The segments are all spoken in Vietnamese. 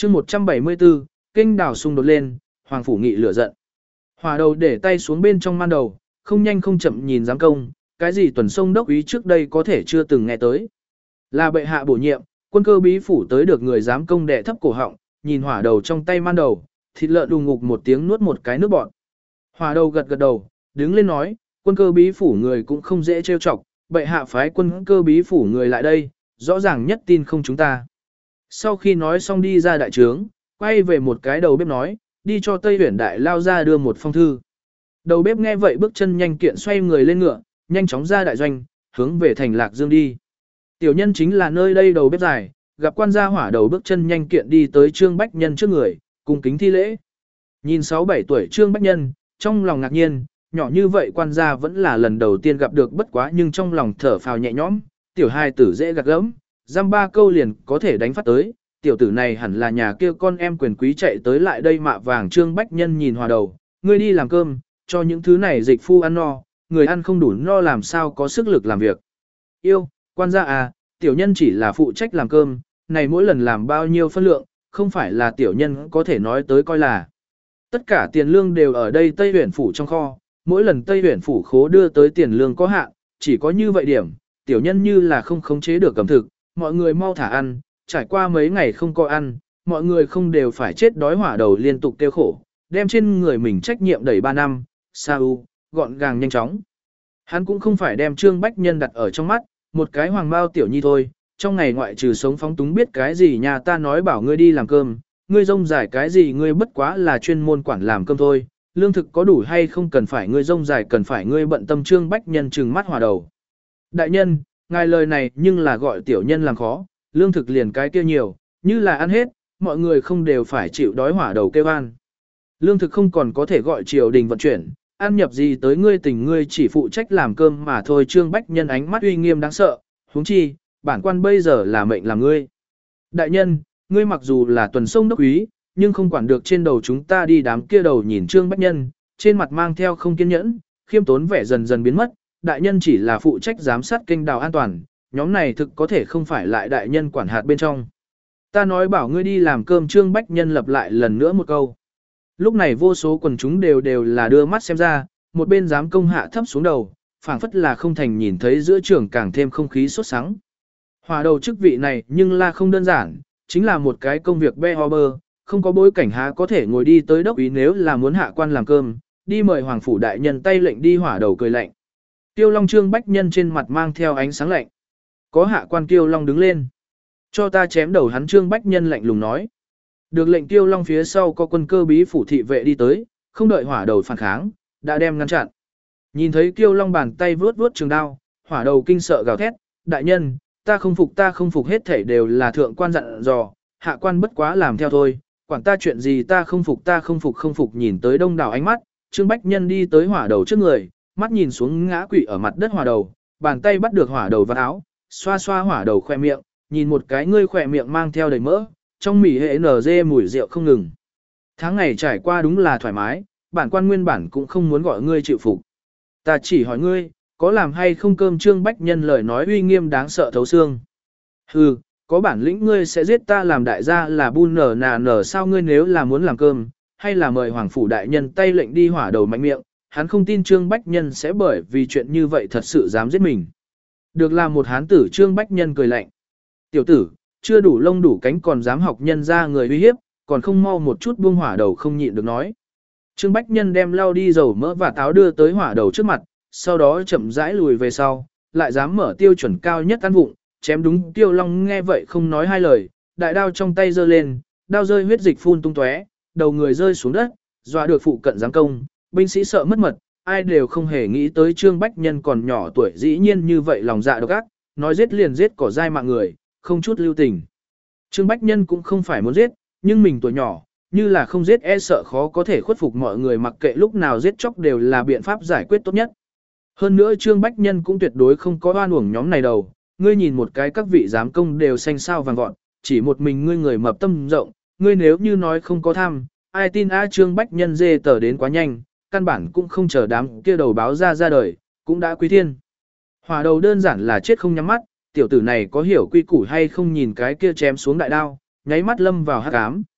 chương 174, kênh đào xung đột lên, Hoàng Phủ Nghị lửa giận. Hỏa đầu để tay xuống bên trong man đầu, không nhanh không chậm nhìn giám công, cái gì tuần sông đốc úy trước đây có thể chưa từng nghe tới. Là bệ hạ bổ nhiệm, quân cơ bí phủ tới được người giám công đè thấp cổ họng, nhìn hỏa đầu trong tay man đầu, thịt lợn đùng ngục một tiếng nuốt một cái nước bọt. Hỏa đầu gật gật đầu, đứng lên nói, quân cơ bí phủ người cũng không dễ trêu chọc, bệ hạ phái quân cơ bí phủ người lại đây, rõ ràng nhất tin không chúng ta. Sau khi nói xong đi ra đại trướng, quay về một cái đầu bếp nói, đi cho Tây Huyển đại lao ra đưa một phong thư. Đầu bếp nghe vậy bước chân nhanh kiện xoay người lên ngựa, nhanh chóng ra đại doanh, hướng về thành Lạc Dương đi. Tiểu nhân chính là nơi đây đầu bếp dài, gặp quan gia hỏa đầu bước chân nhanh kiện đi tới Trương Bách Nhân trước người, cùng kính thi lễ. Nhìn 6-7 tuổi Trương Bách Nhân, trong lòng ngạc nhiên, nhỏ như vậy quan gia vẫn là lần đầu tiên gặp được bất quá nhưng trong lòng thở phào nhẹ nhõm, tiểu hài tử dễ gạt gẫm, giam 3 câu liền có thể đánh phát tới, tiểu tử này hẳn là nhà kia con em quyền quý chạy tới lại đây mạ vàng. Trương Bách Nhân nhìn hòa đầu, ngươi đi làm cơm, cho những thứ này dịch phu ăn no, người ăn không đủ no làm sao có sức lực làm việc. Yêu, quan gia à, tiểu nhân chỉ là phụ trách làm cơm, này mỗi lần làm bao nhiêu phân lượng, không phải là tiểu nhân có thể nói tới coi là. Tất cả tiền lương đều ở đây Tây Huyển phủ trong kho, mỗi lần Tây Huyển phủ khố đưa tới tiền lương có hạn, chỉ có như vậy điểm, tiểu nhân như là không khống chế được cẩm thực, mọi người mau thả ăn, trải qua mấy ngày không có ăn, mọi người không đều phải chết đói. Hỏa đầu liên tục tiêu khổ, đem trên người mình trách nhiệm đẩy 3 năm, sao, gọn gàng nhanh chóng. Hắn cũng không phải đem Trương Bách Nhân đặt ở trong mắt, một cái hoàng bao tiểu nhi thôi, trong ngày ngoại trừ sống phóng túng biết cái gì nhà ta nói bảo ngươi đi làm cơm, ngươi rông dài cái gì ngươi bất quá là chuyên môn quản làm cơm thôi, lương thực có đủ hay không cần phải ngươi rông dài cần phải ngươi bận tâm. Trương Bách Nhân trừng mắt hỏa đầu. Đại nhân, ngài lời này nhưng là gọi tiểu nhân làm khó, lương thực liền cái kia nhiều, như là ăn hết, mọi người không đều phải chịu đói. Hỏa đầu kêu an. Lương thực không còn có thể gọi triều đình vận chuyển, ăn nhập gì tới ngươi tình ngươi chỉ phụ trách làm cơm mà thôi. Trương Bách Nhân ánh mắt uy nghiêm đáng sợ, huống chi, bản quan bây giờ là mệnh làm ngươi. Đại nhân, ngươi mặc dù là tuần sông đốc úy, nhưng không quản được trên đầu chúng ta đi. Đám kia đầu nhìn Trương Bách Nhân, trên mặt mang theo không kiên nhẫn, khiêm tốn vẻ dần dần biến mất. Đại nhân chỉ là phụ trách giám sát kênh đào an toàn, nhóm này thực có thể không phải lại đại nhân quản hạt bên trong. Ta nói bảo ngươi đi làm cơm. Trương Bách Nhân lặp lại lần nữa một câu. Lúc này vô số quần chúng đều là đưa mắt xem ra, một bên giám công hạ thấp xuống đầu, phảng phất là không thành nhìn thấy giữa trường càng thêm không khí sốt sắng. Hòa đầu chức vị này nhưng là không đơn giản, chính là một cái công việc be ho bơ, không có bối cảnh há có thể ngồi đi tới đốc ý. Nếu là muốn hạ quan làm cơm, đi mời Hoàng Phủ đại nhân tay lệnh đi. Hỏa đầu cười lạnh. Kiêu Long Trương Bách Nhân trên mặt mang theo ánh sáng lạnh. Có hạ quan Kiêu Long đứng lên. Cho ta chém đầu hắn. Trương Bách Nhân lạnh lùng nói. Được lệnh Kiêu Long phía sau có quân cơ bí phủ thị vệ đi tới, không đợi hỏa đầu phản kháng, đã đem ngăn chặn. Nhìn thấy Kiêu Long bàn tay vuốt vuốt trường đao, hỏa đầu kinh sợ gào thét, đại nhân, ta không phục hết thảy đều là thượng quan dặn dò, hạ quan bất quá làm theo thôi, quản ta chuyện gì ta không phục. Nhìn tới đông đảo ánh mắt, Trương Bách Nhân đi tới hỏa đầu trước người, mắt nhìn xuống ngã quỵ ở mặt đất hỏa đầu, bàn tay bắt được hỏa đầu vào áo, xoa xoa hỏa đầu khoe miệng, nhìn một cái ngươi khoe miệng mang theo đầy mỡ, trong mỉ hệ NG mùi rượu không ngừng. Tháng ngày trải qua đúng là thoải mái, bản quan nguyên bản cũng không muốn gọi ngươi chịu phục. Ta chỉ hỏi ngươi, có làm hay không cơm? Trương Bách Nhân lời nói uy nghiêm đáng sợ thấu xương. Hừ, có bản lĩnh ngươi sẽ giết ta làm đại gia là bun nở sao? Ngươi nếu là muốn làm cơm, hay là mời Hoàng Phủ đại nhân tay lệnh đi. Hỏa đầu mạnh miệng, hắn không tin Trương Bách Nhân sẽ bởi vì chuyện như vậy thật sự dám giết mình. Được làm một hán tử. Trương Bách Nhân cười lạnh. Tiểu tử, chưa đủ lông đủ cánh còn dám học nhân ra người uy hiếp, còn không mau một chút buông. Hỏa đầu không nhịn được nói. Trương Bách Nhân đem lau đi dầu mỡ và táo đưa tới hỏa đầu trước mặt, sau đó chậm rãi lùi về sau, lại dám mở tiêu chuẩn cao nhất ăn vụng, chém đúng. Tiêu Long nghe vậy không nói hai lời, đại đao trong tay giơ lên, đao rơi huyết dịch phun tung tóe, đầu người rơi xuống đất, dọa được phụ cận giáng công, binh sĩ sợ mất mật, ai đều không hề nghĩ tới Trương Bách Nhân còn nhỏ tuổi dĩ nhiên như vậy lòng dạ độc ác, nói giết liền giết cỏ dai mạng người, không chút lưu tình. Trương Bách Nhân cũng không phải muốn giết, nhưng mình tuổi nhỏ, như là không giết e sợ khó có thể khuất phục mọi người, mặc kệ lúc nào giết chóc đều là biện pháp giải quyết tốt nhất. Hơn nữa Trương Bách Nhân cũng tuyệt đối không có oan uổng nhóm này đầu, ngươi nhìn một cái các vị giám công đều xanh sao vàng vọt, chỉ một mình ngươi người mập tâm rộng, ngươi nếu như nói không có tham, ai tin a? Trương Bách Nhân dê tờ đến quá nhanh, căn bản cũng không chờ đám kia đầu báo ra đời, cũng đã quý thiên. Hỏa đầu đơn giản là chết không nhắm mắt, tiểu tử này có hiểu quy củ hay không? Nhìn cái kia chém xuống đại đao, nháy mắt lâm vào hắc ám,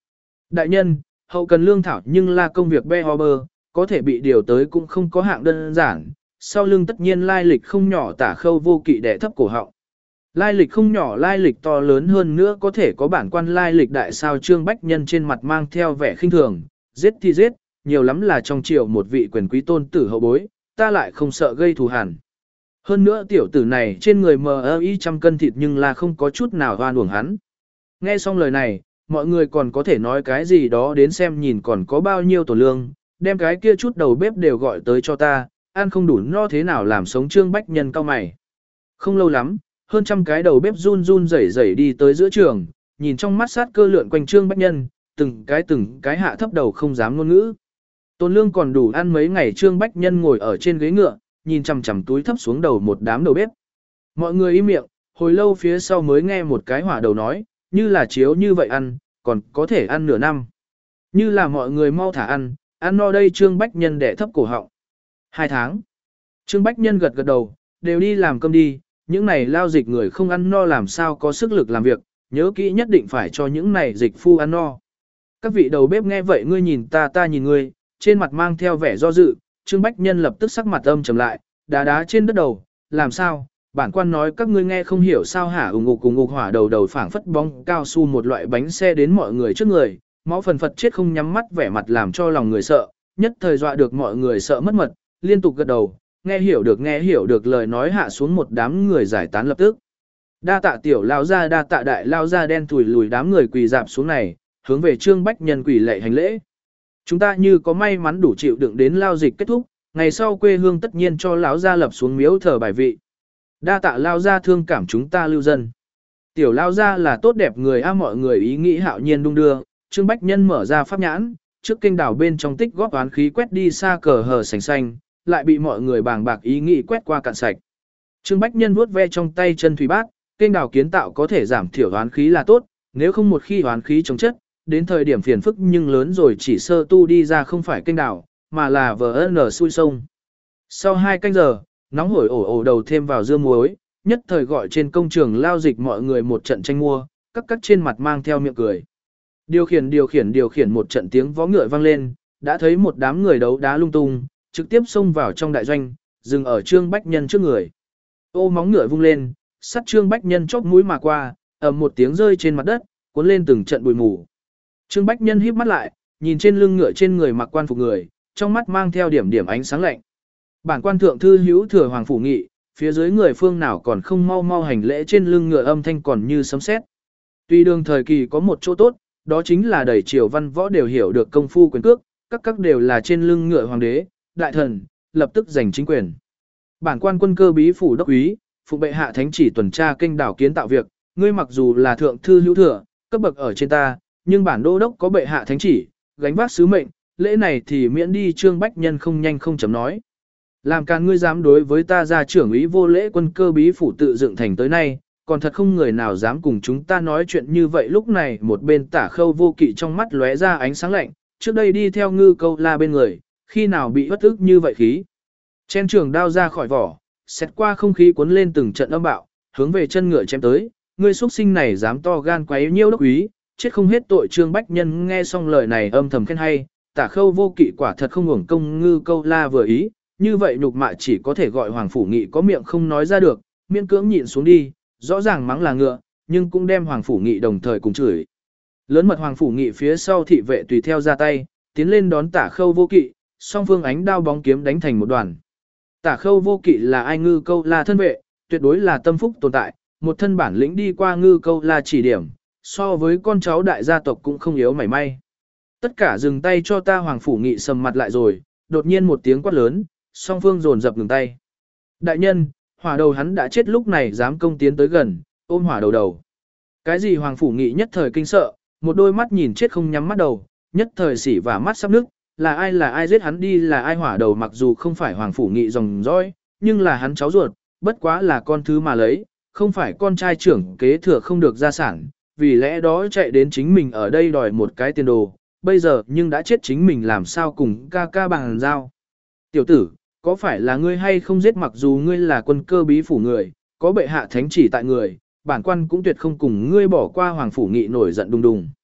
Đại nhân, hậu cần lương thảo nhưng là công việc Behober, có thể bị điều tới cũng không có hạng đơn giản, sau lưng tất nhiên lai lịch không nhỏ Tả Khâu Vô Kỵ đè thấp cổ họng. Lai lịch không nhỏ, lai lịch to lớn hơn nữa, có thể có bản quan lai lịch đại sao. Trương Bách Nhân trên mặt mang theo vẻ khinh thường, giết thì giết, nhiều lắm là trong triều một vị quyền quý tôn tử hậu bối, ta lại không sợ gây thù hằn. Hơn nữa tiểu tử này trên người MI 100 cân thịt nhưng là không có chút nào hoan uổng hắn. Nghe xong lời này, mọi người còn có thể nói cái gì đó đến xem nhìn còn có bao nhiêu tổ lương, đem cái kia chút đầu bếp đều gọi tới cho ta, ăn không đủ no thế nào làm sống. Trương Bách Nhân cao mày. Không lâu lắm, hơn trăm cái đầu bếp run run rẩy rẩy đi tới giữa trường, nhìn trong mắt sát cơ lượn quanh Trương Bách Nhân, từng cái hạ thấp đầu không dám ngôn ngữ. Tôn lương còn đủ ăn mấy ngày. Trương Bách Nhân ngồi ở trên ghế ngựa, nhìn chằm chằm túi thấp xuống đầu một đám đầu bếp. Mọi người im miệng, hồi lâu phía sau mới nghe một cái hỏa đầu nói, như là chiếu như vậy ăn, còn có thể ăn nửa năm. Như là mọi người mau thả ăn no đây. Trương Bách Nhân đẻ thấp cổ họng. 2 tháng. Trương Bách Nhân gật gật đầu, đều đi làm cơm đi, những này lao dịch người không ăn no làm sao có sức lực làm việc, nhớ kỹ nhất định phải cho những này dịch phu ăn no. Các vị đầu bếp nghe vậy ngươi nhìn ta ta nhìn ngươi, trên mặt mang theo vẻ do dự. Trương Bách Nhân lập tức sắc mặt âm trầm lại, đá trên đất đầu, làm sao, bản quan nói các ngươi nghe không hiểu sao hả. Ùng ục hỏa đầu phảng phất bóng cao su một loại bánh xe đến mọi người trước người, máu phần phật chết không nhắm mắt, vẻ mặt làm cho lòng người sợ, nhất thời dọa được mọi người sợ mất mật, liên tục gật đầu, nghe hiểu được lời nói hạ xuống. Một đám người giải tán lập tức. Đa tạ tiểu lao ra, đa tạ đại lao ra. Đen thùi lùi đám người quỳ dạp xuống này, hướng về Trương Bách Nhân quỳ lạy hành lễ. Chúng ta như có may mắn đủ chịu đựng đến lao dịch kết thúc, ngày sau quê hương tất nhiên cho lão gia lập xuống miếu thờ bài vị. Đa tạ lao gia thương cảm chúng ta lưu dân. Tiểu lao gia là tốt đẹp người a. Mọi người ý nghĩ hạo nhiên đung đưa. Trương Bách Nhân mở ra pháp nhãn, trước kênh đảo bên trong tích góp oán khí quét đi xa cờ hờ sành xanh, lại bị mọi người bàng bạc ý nghĩ quét qua cạn sạch. Trương Bách Nhân vuốt ve trong tay chân thủy bát, kênh đảo kiến tạo có thể giảm thiểu oán khí là tốt, nếu không một khi oán khí chống chất, đến thời điểm phiền phức nhưng lớn rồi, chỉ sơ tu đi ra không phải kênh đảo, mà là VN xuôi sông. Sau 2 canh giờ, nóng hổi ổ đầu thêm vào dưa muối, nhất thời gọi trên công trường lao dịch mọi người một trận tranh mua, các trên mặt mang theo miệng cười. Điều khiển một trận tiếng vó ngựa vang lên, đã thấy một đám người đấu đá lung tung, trực tiếp xông vào trong đại doanh, dừng ở Trương Bách Nhân trước người. Ô móng ngựa vung lên, sắt Trương Bách Nhân chóp mũi mà qua, ầm một tiếng rơi trên mặt đất, cuốn lên từng trận bụi mù. Trương Bách Nhân híp mắt lại, nhìn trên lưng ngựa trên người mặc quan phục người, trong mắt mang theo điểm ánh sáng lạnh. Bản quan thượng thư hữu thừa Hoàng Phủ Nghị, phía dưới người phương nào còn không mau hành lễ. Trên lưng ngựa âm thanh còn như sấm sét. Tuy đường thời kỳ có một chỗ tốt, đó chính là đầy triều văn võ đều hiểu được công phu quyền cước, các đều là trên lưng ngựa hoàng đế, đại thần, lập tức giành chính quyền. Bản quan quân cơ bí phủ đốc úy, phụ bệ hạ thánh chỉ tuần tra kênh đảo kiến tạo việc, ngươi mặc dù là thượng thư hữu thừa, cấp bậc ở trên ta, nhưng bản đô đốc có bệ hạ thánh chỉ, gánh vác sứ mệnh, lễ này thì miễn đi. Trương Bách Nhân không nhanh không chậm nói. Làm càn ngươi dám đối với ta ra trưởng úy vô lễ, quân cơ bí phủ tự dựng thành tới nay, còn thật không người nào dám cùng chúng ta nói chuyện như vậy. Lúc này một bên Tả Khâu Vô Kỵ trong mắt lóe ra ánh sáng lạnh, trước đây đi theo Ngư Câu La bên người, khi nào bị bất ức như vậy khí. Chen trường đao ra khỏi vỏ, xét qua không khí cuốn lên từng trận âm bạo, hướng về chân ngựa chém tới. Ngươi xuất sinh này dám to gan quấy nhiêu đốc úy, chết không hết tội. Trương Bách Nhân nghe xong lời này âm thầm khen hay, Tả Khâu Vô Kỵ quả thật không hưởng công Ngư Câu La vừa ý, như vậy nhục mạ chỉ có thể gọi Hoàng Phủ Nghị có miệng không nói ra được, miễn cưỡng nhịn xuống đi, rõ ràng mắng là ngựa, nhưng cũng đem Hoàng Phủ Nghị đồng thời cùng chửi. Lớn mật Hoàng Phủ Nghị phía sau thị vệ tùy theo ra tay, tiến lên đón Tả Khâu Vô Kỵ, song phương ánh đao bóng kiếm đánh thành một đoàn. Tả Khâu Vô Kỵ là ai? Ngư Câu La thân vệ, tuyệt đối là tâm phúc tồn tại, một thân bản lĩnh đi qua Ngư Câu La chỉ điểm, so với con cháu đại gia tộc cũng không yếu mảy may. Tất cả dừng tay cho ta. Hoàng Phủ Nghị sầm mặt lại rồi, đột nhiên một tiếng quát lớn, song phương dồn dập ngừng tay. Đại nhân, hỏa đầu hắn đã chết, lúc này dám công tiến tới gần, ôm hỏa đầu. Cái gì? Hoàng Phủ Nghị nhất thời kinh sợ, một đôi mắt nhìn chết không nhắm mắt đầu, nhất thời xỉ và mắt sắp nứt. Là ai giết hắn đi? Là ai? Hỏa đầu mặc dù không phải Hoàng Phủ Nghị dòng dõi, nhưng là hắn cháu ruột, bất quá là con thứ mà lấy, không phải con trai trưởng kế thừa không được gia sản, vì lẽ đó chạy đến chính mình ở đây đòi một cái tiền đồ, bây giờ nhưng đã chết chính mình làm sao cùng ca bằng giao. Tiểu tử, có phải là ngươi hay không giết? Mặc dù ngươi là quân cơ bí phủ người, có bệ hạ thánh chỉ tại người, bản quan cũng tuyệt không cùng ngươi bỏ qua. Hoàng Phủ Nghị nổi giận đùng đùng.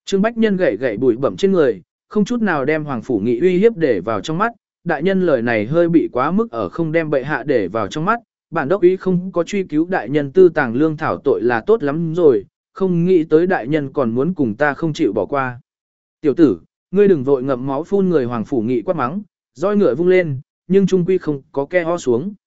Trương Bách Nhân gậy gậy bụi bẩm trên người, không chút nào đem Hoàng Phủ Nghị uy hiếp để vào trong mắt, đại nhân lời này hơi bị quá mức ở không đem bệ hạ để vào trong mắt, bản đốc ý không có truy cứu đại nhân tư tàng lương thảo tội là tốt lắm rồi, không nghĩ tới đại nhân còn muốn cùng ta không chịu bỏ qua. Tiểu tử, ngươi đừng vội ngậm máu phun người Hoàng Phủ Nghị quát mắng, roi ngựa vung lên, nhưng trung quy không có ke ho xuống.